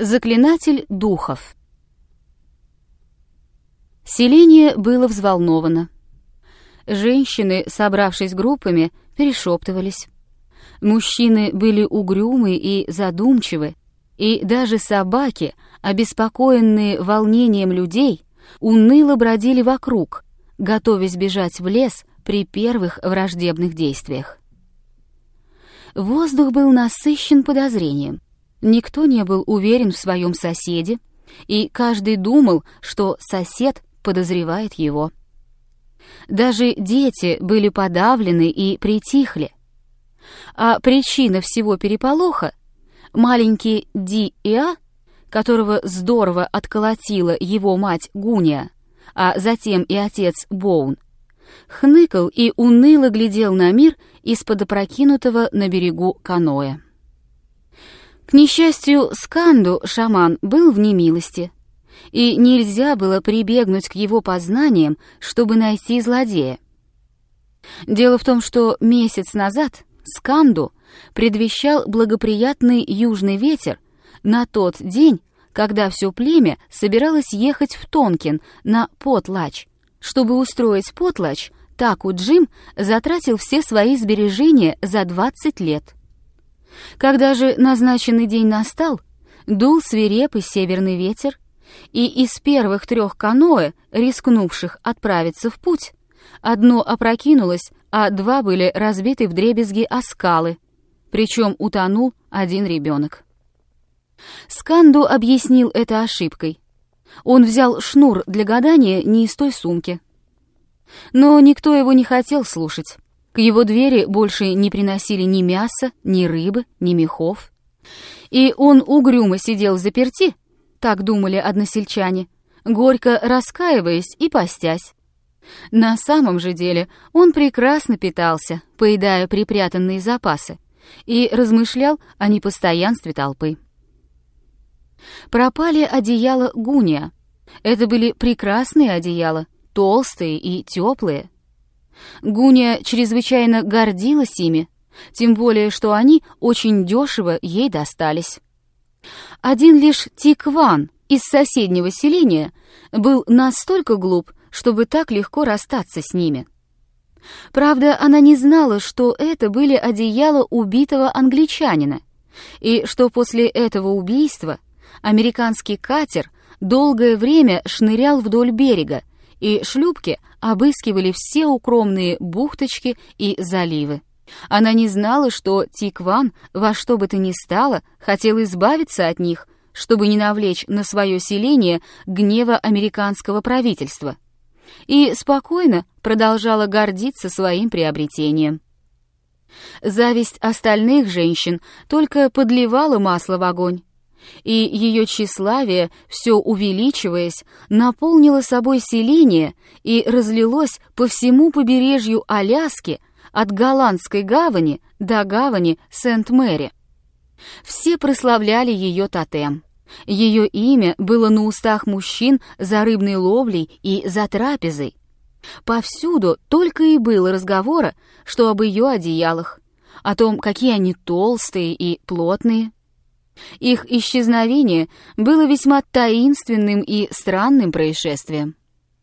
Заклинатель духов. Селение было взволновано. Женщины, собравшись группами, перешептывались. Мужчины были угрюмы и задумчивы, и даже собаки, обеспокоенные волнением людей, уныло бродили вокруг, готовясь бежать в лес при первых враждебных действиях. Воздух был насыщен подозрением. Никто не был уверен в своем соседе, и каждый думал, что сосед подозревает его. Даже дети были подавлены и притихли. А причина всего переполоха — маленький Ди-Иа, которого здорово отколотила его мать Гуния, а затем и отец Боун, хныкал и уныло глядел на мир из-под опрокинутого на берегу каноэ. К несчастью, Сканду, шаман, был в немилости, и нельзя было прибегнуть к его познаниям, чтобы найти злодея. Дело в том, что месяц назад Сканду предвещал благоприятный южный ветер на тот день, когда все племя собиралось ехать в Тонкин на Потлач. Чтобы устроить Потлач, Таку-Джим затратил все свои сбережения за 20 лет. Когда же назначенный день настал, дул свирепый северный ветер, и из первых 3 каноэ, рискнувших отправиться в путь, одно опрокинулось, а 2 были разбиты вдребезги о скалы, причем утонул 1 ребенок. Сканду объяснил это ошибкой. Он взял шнур для гадания не из той сумки. Но никто его не хотел слушать. К его двери больше не приносили ни мяса, ни рыбы, ни мехов. И он угрюмо сидел взаперти, так думали односельчане, горько раскаиваясь и постясь. На самом же деле он прекрасно питался, поедая припрятанные запасы, и размышлял о непостоянстве толпы. Пропали одеяла Гуния. Это были прекрасные одеяла, толстые и теплые. Гуния чрезвычайно гордилась ими, тем более, что они очень дешево ей достались. Один лишь Тикван из соседнего селения был настолько глуп, чтобы так легко расстаться с ними. Правда, она не знала, что это были одеяла убитого англичанина, и что после этого убийства американский катер долгое время шнырял вдоль берега, и шлюпки обыскивали все укромные бухточки и заливы. Она не знала, что Тикван во что бы то ни стало хотел избавиться от них, чтобы не навлечь на свое селение гнева американского правительства, и спокойно продолжала гордиться своим приобретением. Зависть остальных женщин только подливала масло в огонь, и ее тщеславие, все увеличиваясь, наполнило собой селение и разлилось по всему побережью Аляски от Голландской гавани до гавани Сент-Мэри. Все прославляли ее тотем. Ее имя было на устах мужчин за рыбной ловлей и за трапезой. Повсюду только и было разговора, что об ее одеялах, о том, какие они толстые и плотные. Их исчезновение было весьма таинственным и странным происшествием.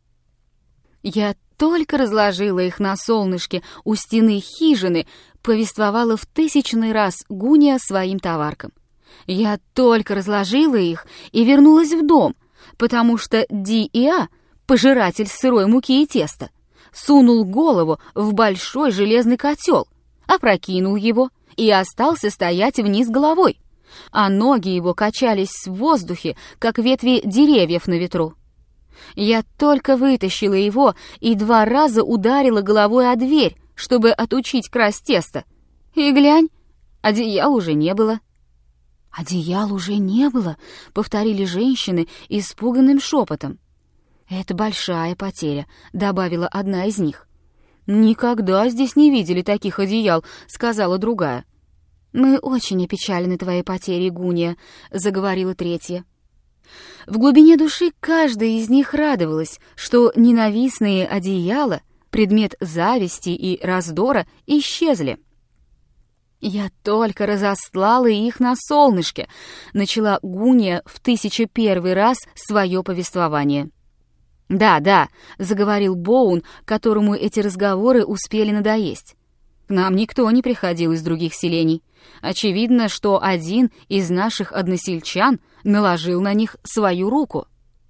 «Я только разложила их на солнышке у стены хижины», повествовала в 1000-й раз Гуния своим товаркам. «Я только разложила их и вернулась в дом, потому что Ди-Иа, пожиратель сырой муки и теста, сунул голову в большой железный котел, опрокинул его и остался стоять вниз головой, а ноги его качались в воздухе, как ветви деревьев на ветру. Я только вытащила его и 2 раза ударила головой о дверь, чтобы отучить красть тесто. И глянь, одеял уже не было». «Одеял уже не было», — повторили женщины испуганным шепотом. «Это большая потеря», — добавила одна из них. «Никогда здесь не видели таких одеял», — сказала другая. «Мы очень опечалены твоей потерей, Гуния», — заговорила третья. В глубине души каждая из них радовалась, что ненавистные одеяла, предмет зависти и раздора, исчезли. «Я только разослала их на солнышке», — начала Гуния в 1001 раз свое повествование. «Да», — заговорил Боун, которому эти разговоры успели надоесть. «К нам никто не приходил из других селений. Очевидно, что один из наших односельчан наложил на них свою руку».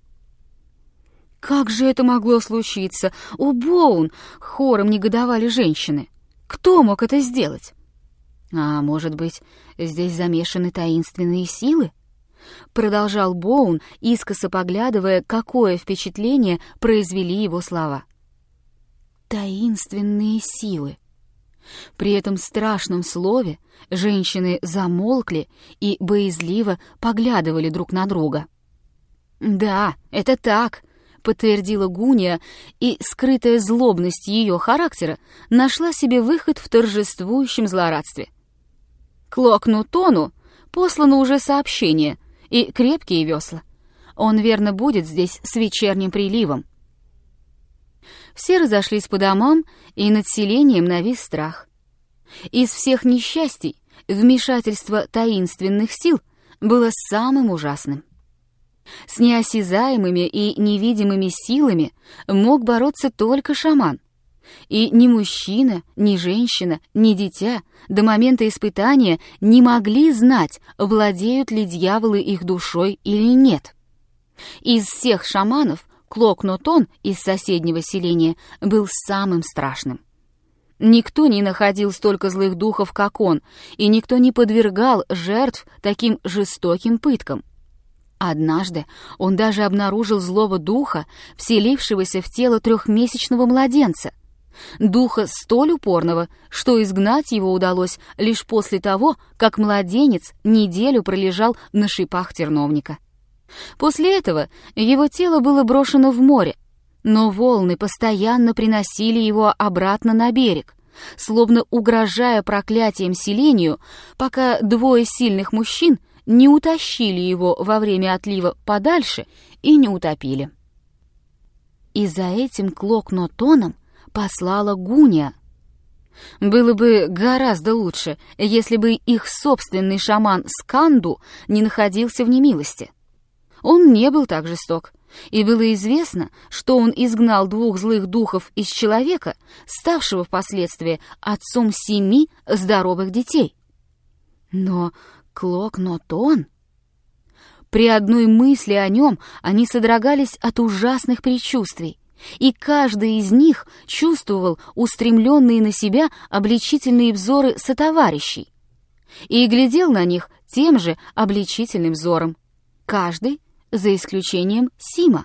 «Как же это могло случиться? О, Боун!» — хором негодовали женщины. «Кто мог это сделать?» «А может быть, здесь замешаны таинственные силы?» Продолжал Боун, искоса поглядывая, какое впечатление произвели его слова. «Таинственные силы». При этом страшном слове женщины замолкли и боязливо поглядывали друг на друга. «Да, это так», — подтвердила Гуния, и скрытая злобность ее характера нашла себе выход в торжествующем злорадстве. К Локнутону послано уже сообщение и крепкие весла. Он верно будет здесь с вечерним приливом. Все разошлись по домам, и над селением навис страх. Из всех несчастий вмешательство таинственных сил было самым ужасным. С неосязаемыми и невидимыми силами мог бороться только шаман. И ни мужчина, ни женщина, ни дитя до момента испытания не могли знать, владеют ли дьяволы их душой или нет. Из всех шаманов Клокнотон из соседнего селения был самым страшным. Никто не находил столько злых духов, как он, и никто не подвергал жертв таким жестоким пыткам. Однажды он даже обнаружил злого духа, вселившегося в тело 3-месячного младенца. Духа столь упорного, что изгнать его удалось лишь после того, как младенец неделю пролежал на шипах терновника. После этого его тело было брошено в море, но волны постоянно приносили его обратно на берег, словно угрожая проклятием селению, пока 2 сильных мужчин не утащили его во время отлива подальше и не утопили. И за этим Клокнотоном послала Гуния. Было бы гораздо лучше, если бы их собственный шаман Сканду не находился в немилости. Он не был так жесток, и было известно, что он изгнал 2 злых духов из человека, ставшего впоследствии отцом 7 здоровых детей. Но Клокнотон... При одной мысли о нем они содрогались от ужасных предчувствий, и каждый из них чувствовал устремленные на себя обличительные взоры сотоварищей и глядел на них тем же обличительным взором, каждый за исключением Сима.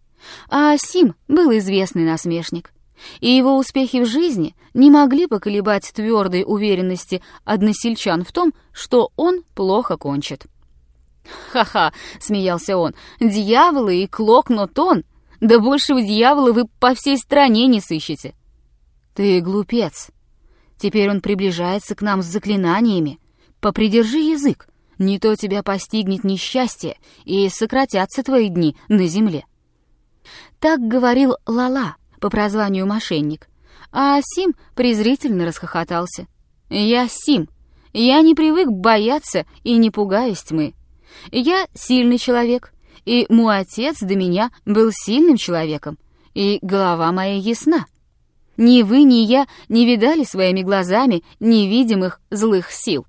А Сим был известный насмешник, и его успехи в жизни не могли поколебать твердой уверенности односельчан в том, что он плохо кончит. «Ха-ха!» — смеялся он. «Дьяволы и Клокнотон! Да большего дьявола вы по всей стране не сыщете!» «Ты глупец! Теперь он приближается к нам с заклинаниями. Попридержи язык, не то тебя постигнет несчастье, и сократятся твои дни на земле». Так говорил Лала, по прозванию мошенник, а Сим презрительно расхохотался. «Я Сим, я не привык бояться и не пугаюсь тьмы. Я сильный человек, и мой отец до меня был сильным человеком, и голова моя ясна. Ни вы, ни я не видали своими глазами невидимых злых сил».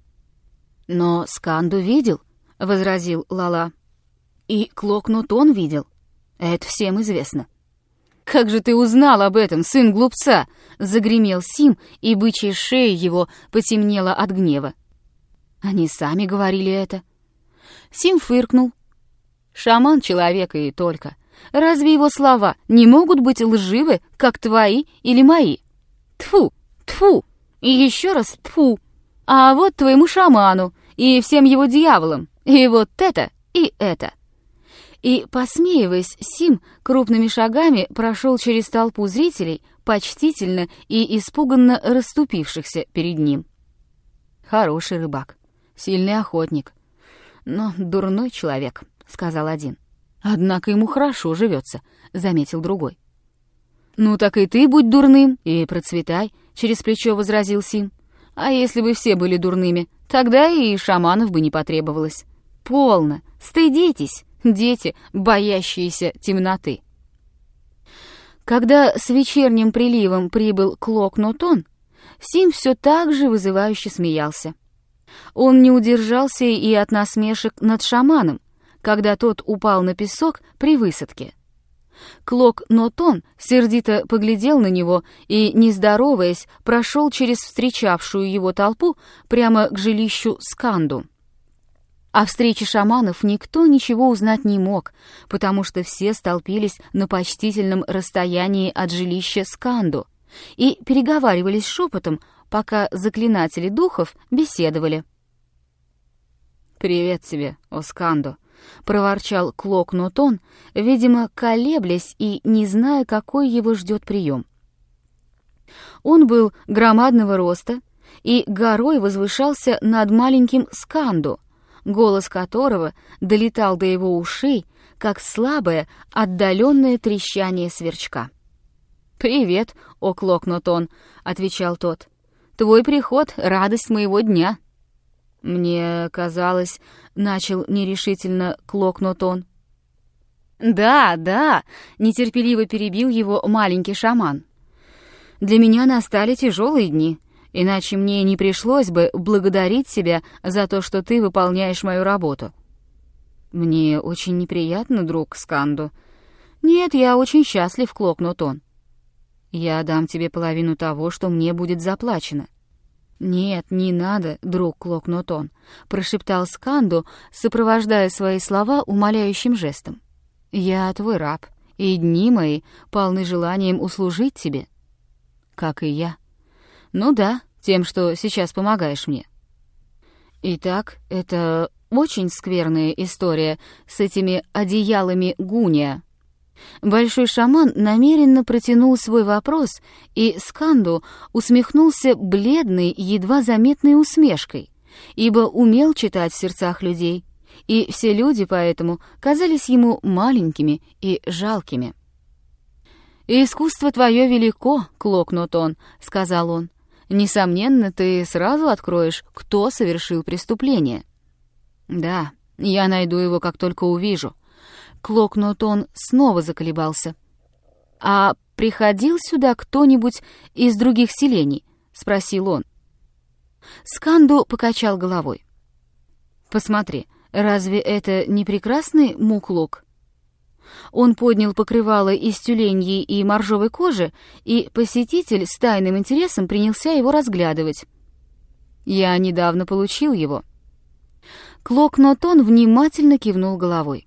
«Но Сканду видел», — возразил Лала. «И Клокнотон видел. Это всем известно». «Как же ты узнал об этом, сын глупца?» — загремел Сим, и бычья шея его потемнела от гнева. «Они сами говорили это». Сим фыркнул. «Шаман человека и только. Разве его слова не могут быть лживы, как твои или мои? Тфу, тфу, и еще раз тфу. А вот твоему шаману и всем его дьяволам, и вот это, и это». И, посмеиваясь, Сим крупными шагами прошел через толпу зрителей, почтительно и испуганно расступившихся перед ним. «Хороший рыбак, сильный охотник, но дурной человек», — сказал один. «Однако ему хорошо живется», — заметил другой. «Ну так и ты будь дурным и процветай», — через плечо возразил Сим. А если бы все были дурными, тогда и шаманов бы не потребовалось. Полно, стыдитесь, дети, боящиеся темноты. Когда с вечерним приливом прибыл Клок-Нотон, Сим все так же вызывающе смеялся. Он не удержался и от насмешек над шаманом, когда тот упал на песок при высадке. Клок-Нотон сердито поглядел на него и, не здороваясь, прошел через встречавшую его толпу прямо к жилищу Сканду. О встрече шаманов никто ничего узнать не мог, потому что все столпились на почтительном расстоянии от жилища Сканду и переговаривались шепотом, пока заклинатели духов беседовали. «Привет тебе, о Сканду», — проворчал Клок-Нотон, видимо, колеблясь и не зная, какой его ждет прием. Он был громадного роста и горой возвышался над маленьким Сканду, голос которого долетал до его ушей, как слабое, отдаленное трещание сверчка. «Привет, о Клок-Нотон», — отвечал тот. «Твой приход — радость моего дня». «Мне казалось», — начал нерешительно Клок-Нотон. «Да, да», — нетерпеливо перебил его маленький шаман. «Для меня настали тяжелые дни, иначе мне не пришлось бы благодарить тебя за то, что ты выполняешь мою работу». «Мне очень неприятно, друг Сканду». «Нет, я очень счастлив, Клок-Нотон». «Я дам тебе половину того, что мне будет заплачено». «Нет, не надо, друг Клок-Нотон», — прошептал Сканду, сопровождая свои слова умоляющим жестом. «Я твой раб, и дни мои полны желанием услужить тебе». «Как и я». «Ну да, тем, что сейчас помогаешь мне». «Итак, это очень скверная история с этими одеялами Гуния». Большой шаман намеренно протянул свой вопрос, и Сканду усмехнулся бледной, едва заметной усмешкой, ибо умел читать в сердцах людей, и все люди поэтому казались ему маленькими и жалкими. «Искусство твое велико, Клок-Нотон», — сказал он. «Несомненно, ты сразу откроешь, кто совершил преступление». «Да, я найду его, как только увижу». Клок-Нотон снова заколебался. «А приходил сюда кто-нибудь из других селений?» — спросил он. Сканду покачал головой. «Посмотри, разве это не прекрасный муклок?» Он поднял покрывало из тюленьей и моржовой кожи, и посетитель с тайным интересом принялся его разглядывать. «Я недавно получил его». Клок-Нотон внимательно кивнул головой.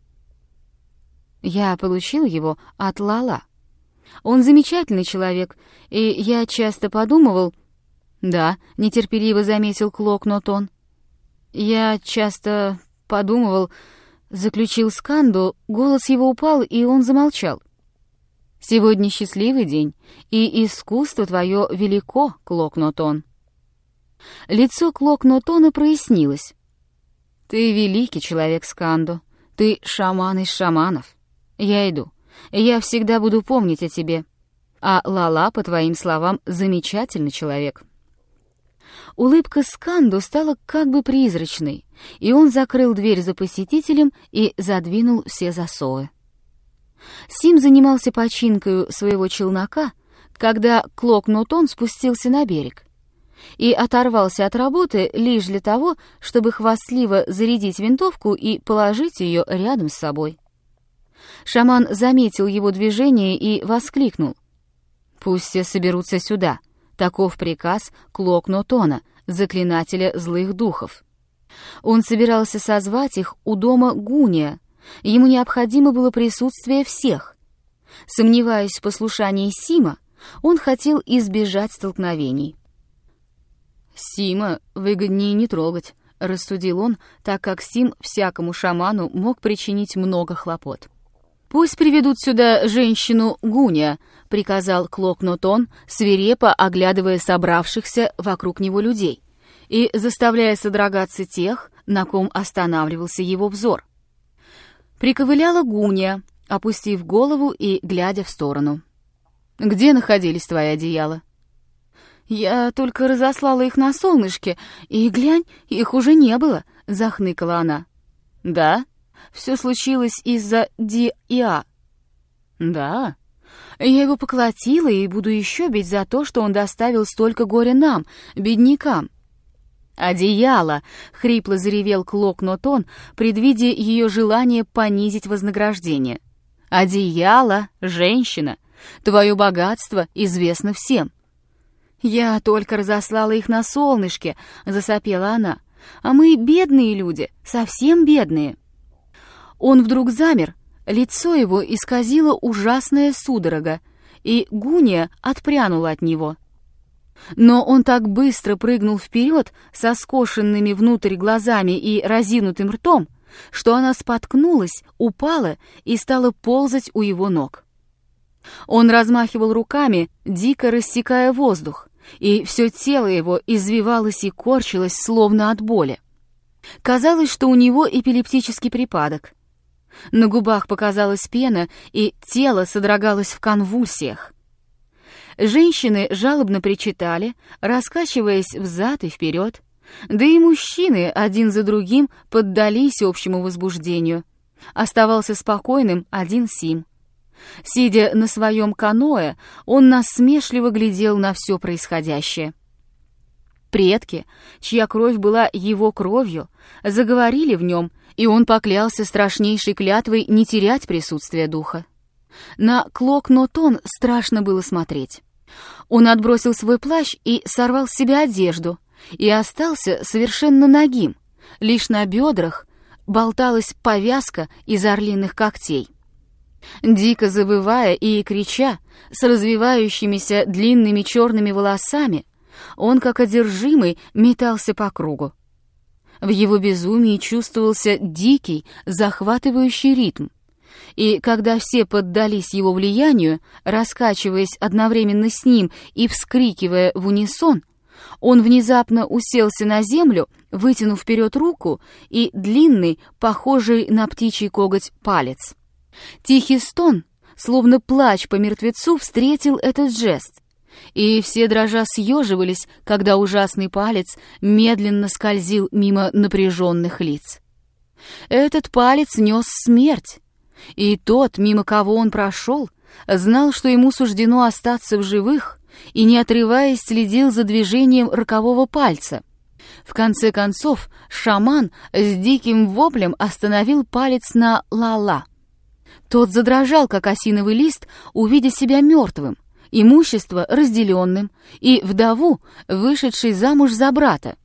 «Я получил его от Лала. Он замечательный человек, и я часто подумывал...» «Да», — нетерпеливо заметил Клок-Нотон. «Я часто подумывал...» — заключил Сканду, голос его упал, и он замолчал. «Сегодня счастливый день, и искусство твое велико, Клок-Нотон». Лицо Клок-Нотона прояснилось. «Ты великий человек, Сканду, ты шаман из шаманов. Я иду. Я всегда буду помнить о тебе. А Лала, по твоим словам, замечательный человек». Улыбка Сканду стала как бы призрачной, и он закрыл дверь за посетителем и задвинул все засовы. Сим занимался починкой своего челнока, когда Клок-Нотон спустился на берег, и оторвался от работы лишь для того, чтобы хвастливо зарядить винтовку и положить ее рядом с собой. Шаман заметил его движение и воскликнул. «Пусть все соберутся сюда. Таков приказ Клок-Нотона, заклинателя злых духов». Он собирался созвать их у дома Гуния. Ему необходимо было присутствие всех. Сомневаясь в послушании Сима, он хотел избежать столкновений. «Сима выгоднее не трогать», — рассудил он, так как Сим всякому шаману мог причинить много хлопот. «Пусть приведут сюда женщину Гуния», — приказал Клок-Нотон, свирепо оглядывая собравшихся вокруг него людей и заставляя содрогаться тех, на ком останавливался его взор. Приковыляла Гуния, опустив голову и глядя в сторону. «Где находились твои одеяла?» «Я только разослала их на солнышке, и, глянь, их уже не было», — захныкала она. «Да? Все случилось из-за Ди-Иа». «Да? Я его поколотила и буду еще бить за то, что он доставил столько горя нам, беднякам». «Одеяло!» — хрипло заревел Клок-Нотон, предвидя ее желание понизить вознаграждение. «Одеяло, женщина! Твое богатство известно всем». «Я только разослала их на солнышке», — засопела она. «А мы бедные люди, совсем бедные». Он вдруг замер, лицо его исказило ужасная судорога, и Гуния отпрянула от него. Но он так быстро прыгнул вперед со скошенными внутрь глазами и разинутым ртом, что она споткнулась, упала и стала ползать у его ног. Он размахивал руками, дико рассекая воздух, и все тело его извивалось и корчилось, словно от боли. Казалось, что у него эпилептический припадок. На губах показалась пена, и тело содрогалось в конвульсиях. Женщины жалобно причитали, раскачиваясь взад и вперед, да и мужчины один за другим поддались общему возбуждению. Оставался спокойным один Сим. Сидя на своем каноэ, он насмешливо глядел на все происходящее. Предки, чья кровь была его кровью, заговорили в нем, и он поклялся страшнейшей клятвой не терять присутствие духа. На Клок-Нотон страшно было смотреть. Он отбросил свой плащ и сорвал с себя одежду, и остался совершенно нагим, лишь на бедрах болталась повязка из орлиных когтей. Дико завывая и крича, с развивающимися длинными черными волосами, он, как одержимый, метался по кругу. В его безумии чувствовался дикий, захватывающий ритм, и когда все поддались его влиянию, раскачиваясь одновременно с ним и вскрикивая в унисон, он внезапно уселся на землю, вытянув вперед руку и длинный, похожий на птичий коготь, палец. Тихий стон, словно плач по мертвецу, встретил этот жест, и все дрожа съеживались, когда ужасный палец медленно скользил мимо напряженных лиц. Этот палец нес смерть, и тот, мимо кого он прошел, знал, что ему суждено остаться в живых, и, не отрываясь, следил за движением рокового пальца. В конце концов, шаман с диким воплем остановил палец на Ла-Ла. Тот задрожал, как осиновый лист, увидя себя мертвым, имущество разделенным, и вдову, вышедшей замуж за брата.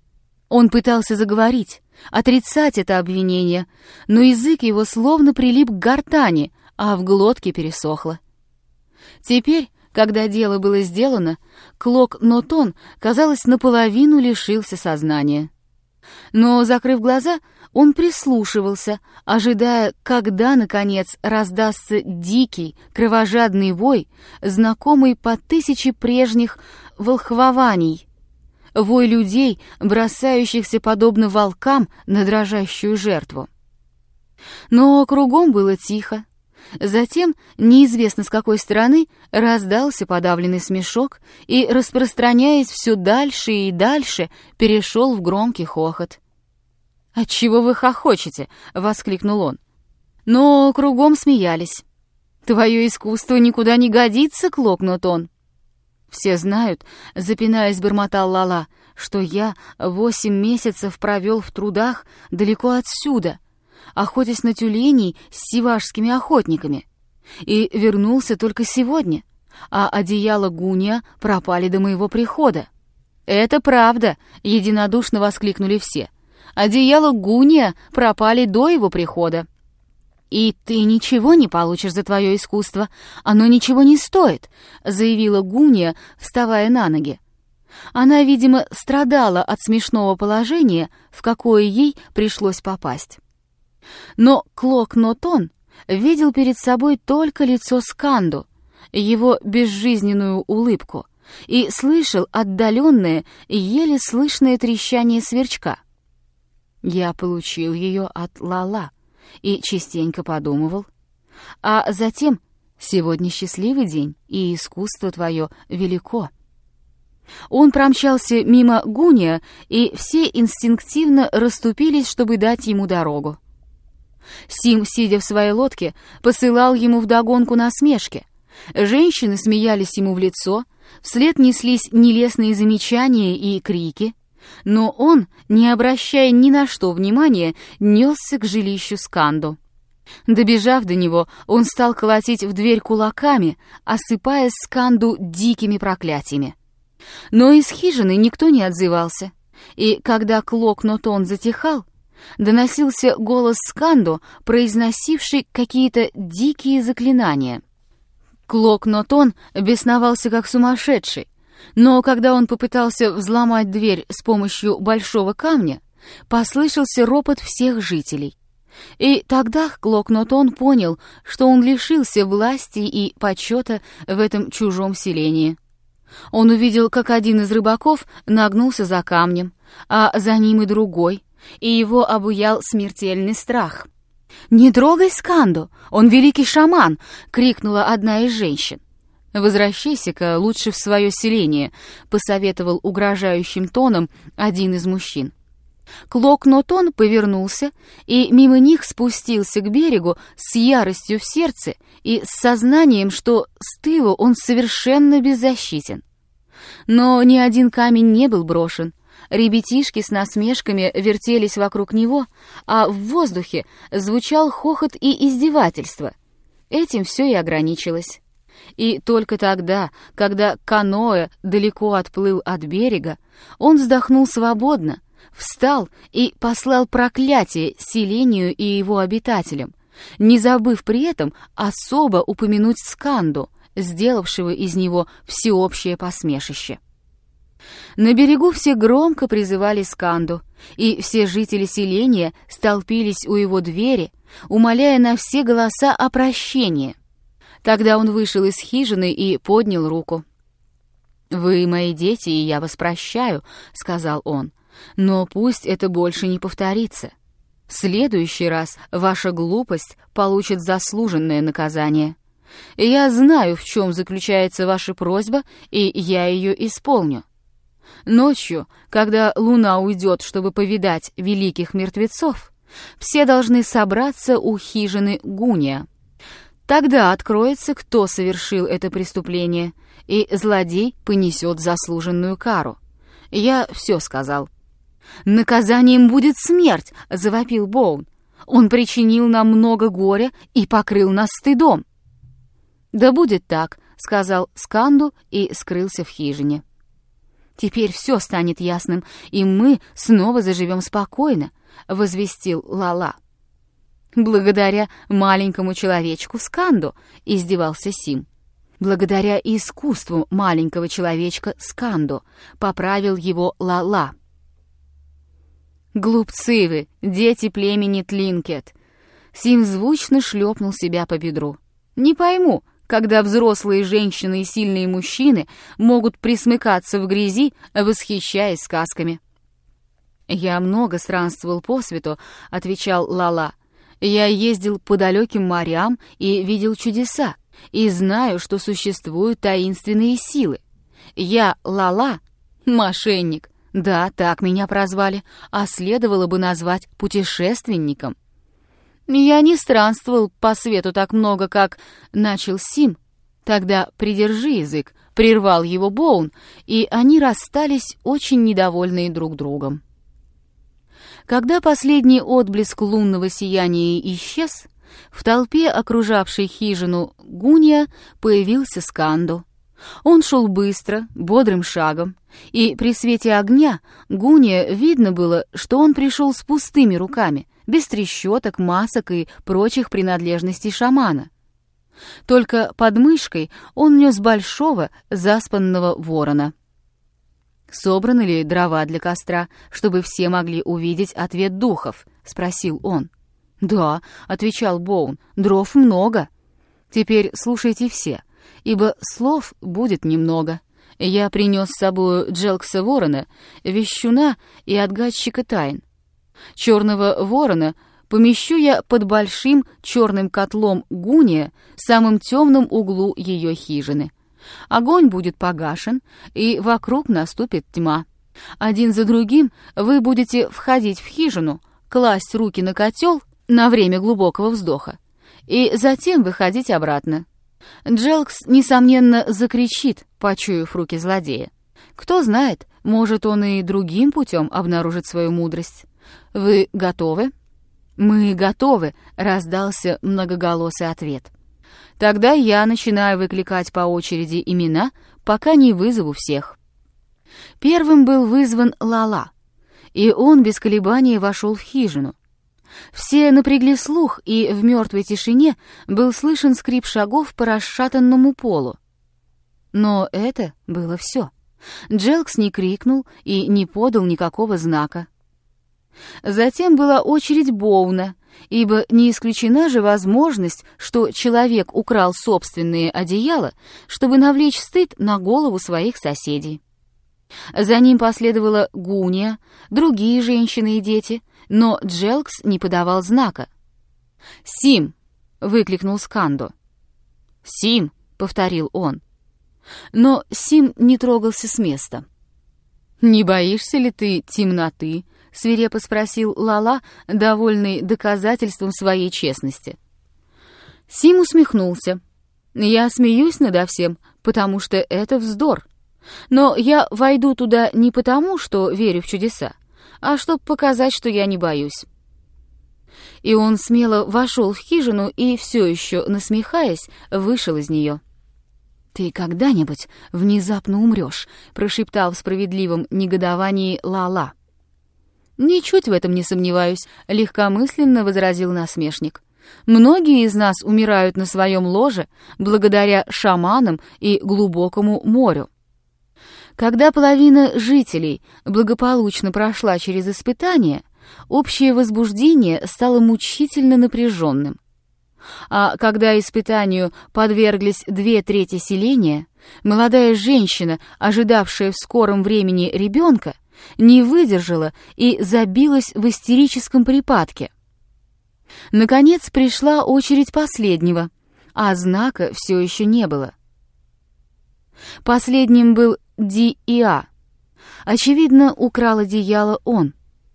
Он пытался заговорить, отрицать это обвинение, но язык его словно прилип к гортани, а в глотке пересохло. Теперь, когда дело было сделано, Клок-Нотон, казалось, наполовину лишился сознания. Но, закрыв глаза, он прислушивался, ожидая, когда, наконец, раздастся дикий, кровожадный вой, знакомый по тысяче прежних волхвований, вой людей, бросающихся подобно волкам на дрожащую жертву. Но кругом было тихо. Затем, неизвестно с какой стороны, раздался подавленный смешок и, распространяясь все дальше и дальше, перешел в громкий хохот. «Отчего вы хохочете?» — воскликнул он. Но кругом смеялись. «Твое искусство никуда не годится, Клок-Нотон». «Все знают», — запинаясь, бормотал Ла-Ла, «что я 8 месяцев провел в трудах далеко отсюда, охотясь на тюленей с сивашскими охотниками, и вернулся только сегодня, а одеяла Гуния пропали до моего прихода». «Это правда», — единодушно воскликнули все. «Одеяла Гуния пропали до его прихода». «И ты ничего не получишь за твое искусство, оно ничего не стоит», — заявила Гуния, вставая на ноги. Она, видимо, страдала от смешного положения, в какое ей пришлось попасть. Но Клок-Нотон видел перед собой только лицо Сканду, его безжизненную улыбку, и слышал отдаленное, еле слышное трещание сверчка. «Я получил ее от Ла-Ла и частенько подумывал. А затем, сегодня счастливый день, и искусство твое велико». Он промчался мимо Гуния, и все инстинктивно расступились, чтобы дать ему дорогу. Сим, сидя в своей лодке, посылал ему вдогонку насмешки. Женщины смеялись ему в лицо, вслед неслись нелестные замечания и крики, но он, не обращая ни на что внимания, несся к жилищу Сканду. Добежав до него, он стал колотить в дверь кулаками, осыпая Сканду дикими проклятиями. Но из хижины никто не отзывался, и когда Клок-Нотон затихал, доносился голос Сканду, произносивший какие-то дикие заклинания. Клок-Нотон бесновался как сумасшедший, но когда он попытался взломать дверь с помощью большого камня, послышался ропот всех жителей. И тогда Клок-Нотон понял, что он лишился власти и почета в этом чужом селении. Он увидел, как один из рыбаков нагнулся за камнем, а за ним и другой, и его обуял смертельный страх. «Не трогай Сканду, он великий шаман!» — крикнула одна из женщин. «Возвращайся-ка лучше в свое селение», — посоветовал угрожающим тоном один из мужчин. Клок-Нотон повернулся и мимо них спустился к берегу с яростью в сердце и с сознанием, что с тылу он совершенно беззащитен. Но ни один камень не был брошен. Ребятишки с насмешками вертелись вокруг него, а в воздухе звучал хохот и издевательство. Этим все и ограничилось. И только тогда, когда каноэ далеко отплыл от берега, он вздохнул свободно, встал и послал проклятие селению и его обитателям, не забыв при этом особо упомянуть Сканду, сделавшего из него всеобщее посмешище. На берегу все громко призывали Сканду, и все жители селения столпились у его двери, умоляя на все голоса о прощении. Тогда он вышел из хижины и поднял руку. «Вы мои дети, и я вас прощаю», — сказал он, — «но пусть это больше не повторится. В следующий раз ваша глупость получит заслуженное наказание. Я знаю, в чем заключается ваша просьба, и я ее исполню. Ночью, когда луна уйдет, чтобы повидать великих мертвецов, все должны собраться у хижины Гуния. Тогда откроется, кто совершил это преступление, и злодей понесет заслуженную кару. Я все сказал». «Наказанием будет смерть!» — завопил Боун. «Он причинил нам много горя и покрыл нас стыдом». «Да будет так», — сказал Сканду и скрылся в хижине. «Теперь все станет ясным, и мы снова заживем спокойно», — возвестил Лала. «Благодаря маленькому человечку Сканду», — издевался Сим. «Благодаря искусству маленького человечка Сканду», — поправил его Лала. «Глупцы вы, дети племени Тлинкет!» Сим звучно шлепнул себя по бедру. «Не пойму, когда взрослые женщины и сильные мужчины могут присмыкаться в грязи, восхищаясь сказками». «Я много странствовал по свету», — отвечал Лала. «Я ездил по далеким морям и видел чудеса, и знаю, что существуют таинственные силы. Я Лала, мошенник. Да, так меня прозвали, а следовало бы назвать путешественником». «Я не странствовал по свету так много, как...» — начал Сим. «Тогда придержи язык», — прервал его Боун, и они расстались очень недовольные друг другом. Когда последний отблеск лунного сияния исчез, в толпе, окружавшей хижину Гуния, появился Сканду. Он шел быстро, бодрым шагом, и при свете огня Гуния видно было, что он пришел с пустыми руками, без трещоток, масок и прочих принадлежностей шамана. Только под мышкой он нес большого заспанного ворона. «Собраны ли дрова для костра, чтобы все могли увидеть ответ духов?» — спросил он. «Да», — отвечал Боун, — «дров много. Теперь слушайте все, ибо слов будет немного. Я принес с собою Джелкса Ворона, вещуна и отгадчика тайн. Черного ворона помещу я под большим черным котлом Гуния в самом темном углу ее хижины. Огонь будет погашен, и вокруг наступит тьма. Один за другим вы будете входить в хижину, класть руки на котел на время глубокого вздоха и затем выходить обратно. Джелкс, несомненно, закричит, почуяв руки злодея. Кто знает, может, он и другим путем обнаружит свою мудрость. Вы готовы? «Мы готовы», — раздался многоголосый ответ. «Тогда я начинаю выкликать по очереди имена, пока не вызову всех». Первым был вызван Лала, и он без колебаний вошел в хижину. Все напрягли слух, и в мертвой тишине был слышен скрип шагов по расшатанному полу. Но это было все. Джелкс не крикнул и не подал никакого знака. Затем была очередь Боуна, ибо не исключена же возможность, что человек украл собственные одеяла, чтобы навлечь стыд на голову своих соседей. За ним последовала Гуния, другие женщины и дети, но Джелкс не подавал знака. «Сим!» — выкликнул Скандо. «Сим!» — повторил он. Но Сим не трогался с места. «Не боишься ли ты темноты?» — свирепо спросил Лала, довольный доказательством своей честности. Сим усмехнулся. «Я смеюсь надо всем, потому что это вздор. Но я войду туда не потому, что верю в чудеса, а чтобы показать, что я не боюсь». И он смело вошел в хижину и, все еще насмехаясь, вышел из нее. «Ты когда-нибудь внезапно умрешь», — прошептал в справедливом негодовании Лала. «Ничуть в этом не сомневаюсь», — легкомысленно возразил насмешник. «Многие из нас умирают на своем ложе благодаря шаманам и глубокому морю». Когда половина жителей благополучно прошла через испытание, общее возбуждение стало мучительно напряженным. А когда испытанию подверглись 2/3 селения, молодая женщина, ожидавшая в скором времени ребенка, не выдержала и забилась в истерическом припадке. Наконец пришла очередь последнего, а знака все еще не было. Последним был Ди-Иа. Очевидно, украл одеяло он.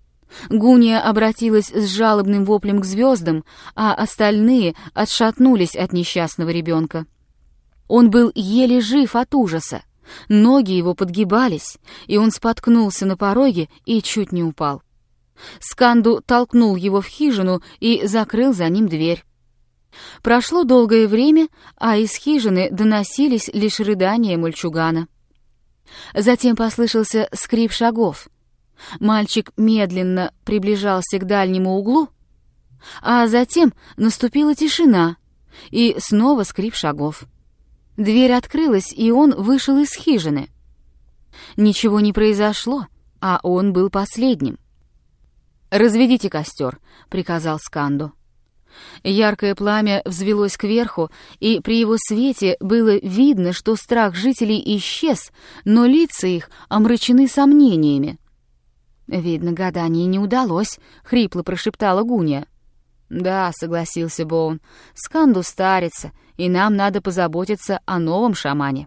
Гуния обратилась с жалобным воплем к звездам, а остальные отшатнулись от несчастного ребенка. Он был еле жив от ужаса. Ноги его подгибались, и он споткнулся на пороге и чуть не упал. Сканду толкнул его в хижину и закрыл за ним дверь. Прошло долгое время, а из хижины доносились лишь рыдания мальчугана. Затем послышался скрип шагов. Мальчик медленно приближался к дальнему углу, а затем наступила тишина и снова скрип шагов. Дверь открылась, и он вышел из хижины. Ничего не произошло, а он был последним. «Разведите костер», — приказал Сканду. Яркое пламя взвелось кверху, и при его свете было видно, что страх жителей исчез, но лица их омрачены сомнениями. «Видно, гадание не удалось», — хрипло прошептала Гуния. «Да», — согласился Боун, — «Сканду старится, и нам надо позаботиться о новом шамане».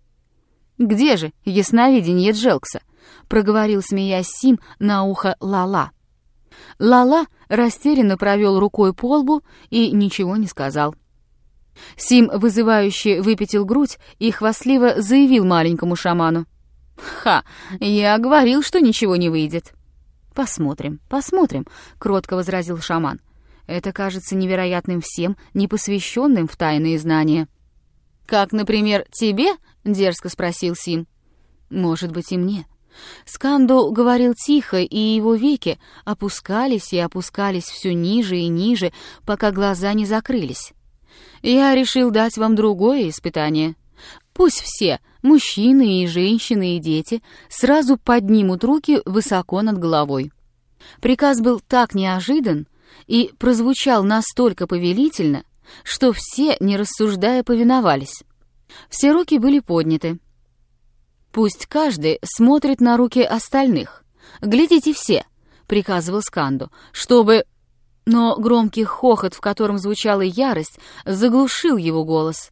«Где же ясновидение Джелкса?» — проговорил, смеясь, Сим на ухо Лала. Лала растерянно провел рукой по лбу и ничего не сказал. Сим вызывающе выпятил грудь и хвастливо заявил маленькому шаману: «Ха, я говорил, что ничего не выйдет». «Посмотрим, посмотрим», — кротко возразил шаман. «Это кажется невероятным всем, непосвященным в тайные знания». «Как, например, тебе?» — дерзко спросил Сим. «Может быть, и мне». Сканду говорил тихо, и его веки опускались и опускались все ниже и ниже, пока глаза не закрылись. «Я решил дать вам другое испытание. Пусть все, мужчины и женщины и дети, сразу поднимут руки высоко над головой». Приказ был так неожидан и прозвучал настолько повелительно, что все, не рассуждая, повиновались. Все руки были подняты. «Пусть каждый смотрит на руки остальных. Глядите все», — приказывал Сканду, чтобы... Но громкий хохот, в котором звучала ярость, заглушил его голос.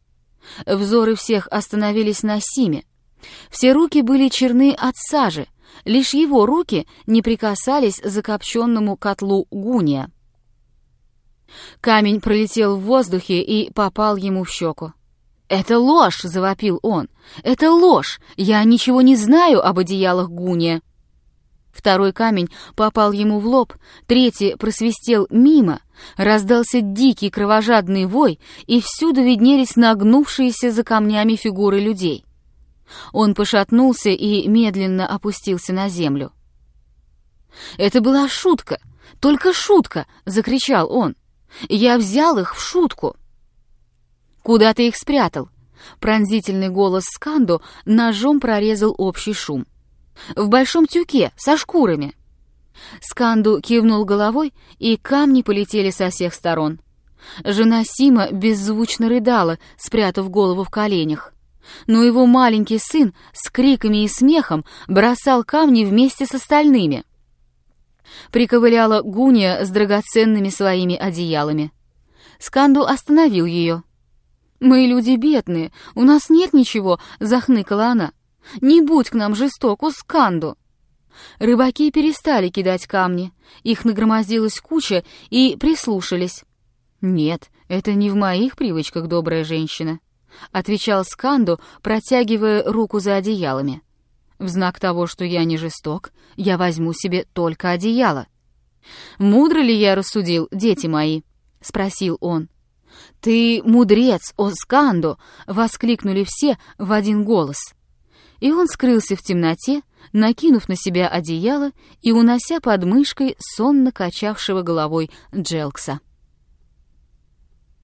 Взоры всех остановились на Симе. Все руки были черны от сажи, лишь его руки не прикасались к закопченному котлу Гуния. Камень пролетел в воздухе и попал ему в щеку. «Это ложь!» — завопил он. «Это ложь! Я ничего не знаю об одеялах Гуния!» Второй камень попал ему в лоб, третий просвистел мимо, раздался дикий кровожадный вой, и всюду виднелись нагнувшиеся за камнями фигуры людей. Он пошатнулся и медленно опустился на землю. «Это была шутка, только шутка!» — закричал он. «Я взял их в шутку!» «Куда ты их спрятал?» Пронзительный голос Сканду ножом прорезал общий шум. «В большом тюке, со шкурами». Сканду кивнул головой, и камни полетели со всех сторон. Жена Сима беззвучно рыдала, спрятав голову в коленях. Но его маленький сын с криками и смехом бросал камни вместе с остальными. Приковыляла Гуния с драгоценными своими одеялами. Сканду остановил ее. «Мы люди бедные, у нас нет ничего», — захныкала она. «Не будь к нам жесток, Сканду!» Рыбаки перестали кидать камни, их нагромоздилась куча и прислушались. «Нет, это не в моих привычках, добрая женщина», — отвечал Сканду, протягивая руку за одеялами. «В знак того, что я не жесток, я возьму себе только одеяло». «Мудро ли я рассудил, дети мои?» — спросил он. «Ты мудрец, Сканду!» — воскликнули все в один голос. И он скрылся в темноте, накинув на себя одеяло и унося под мышкой сонно качавшего головой Джелкса.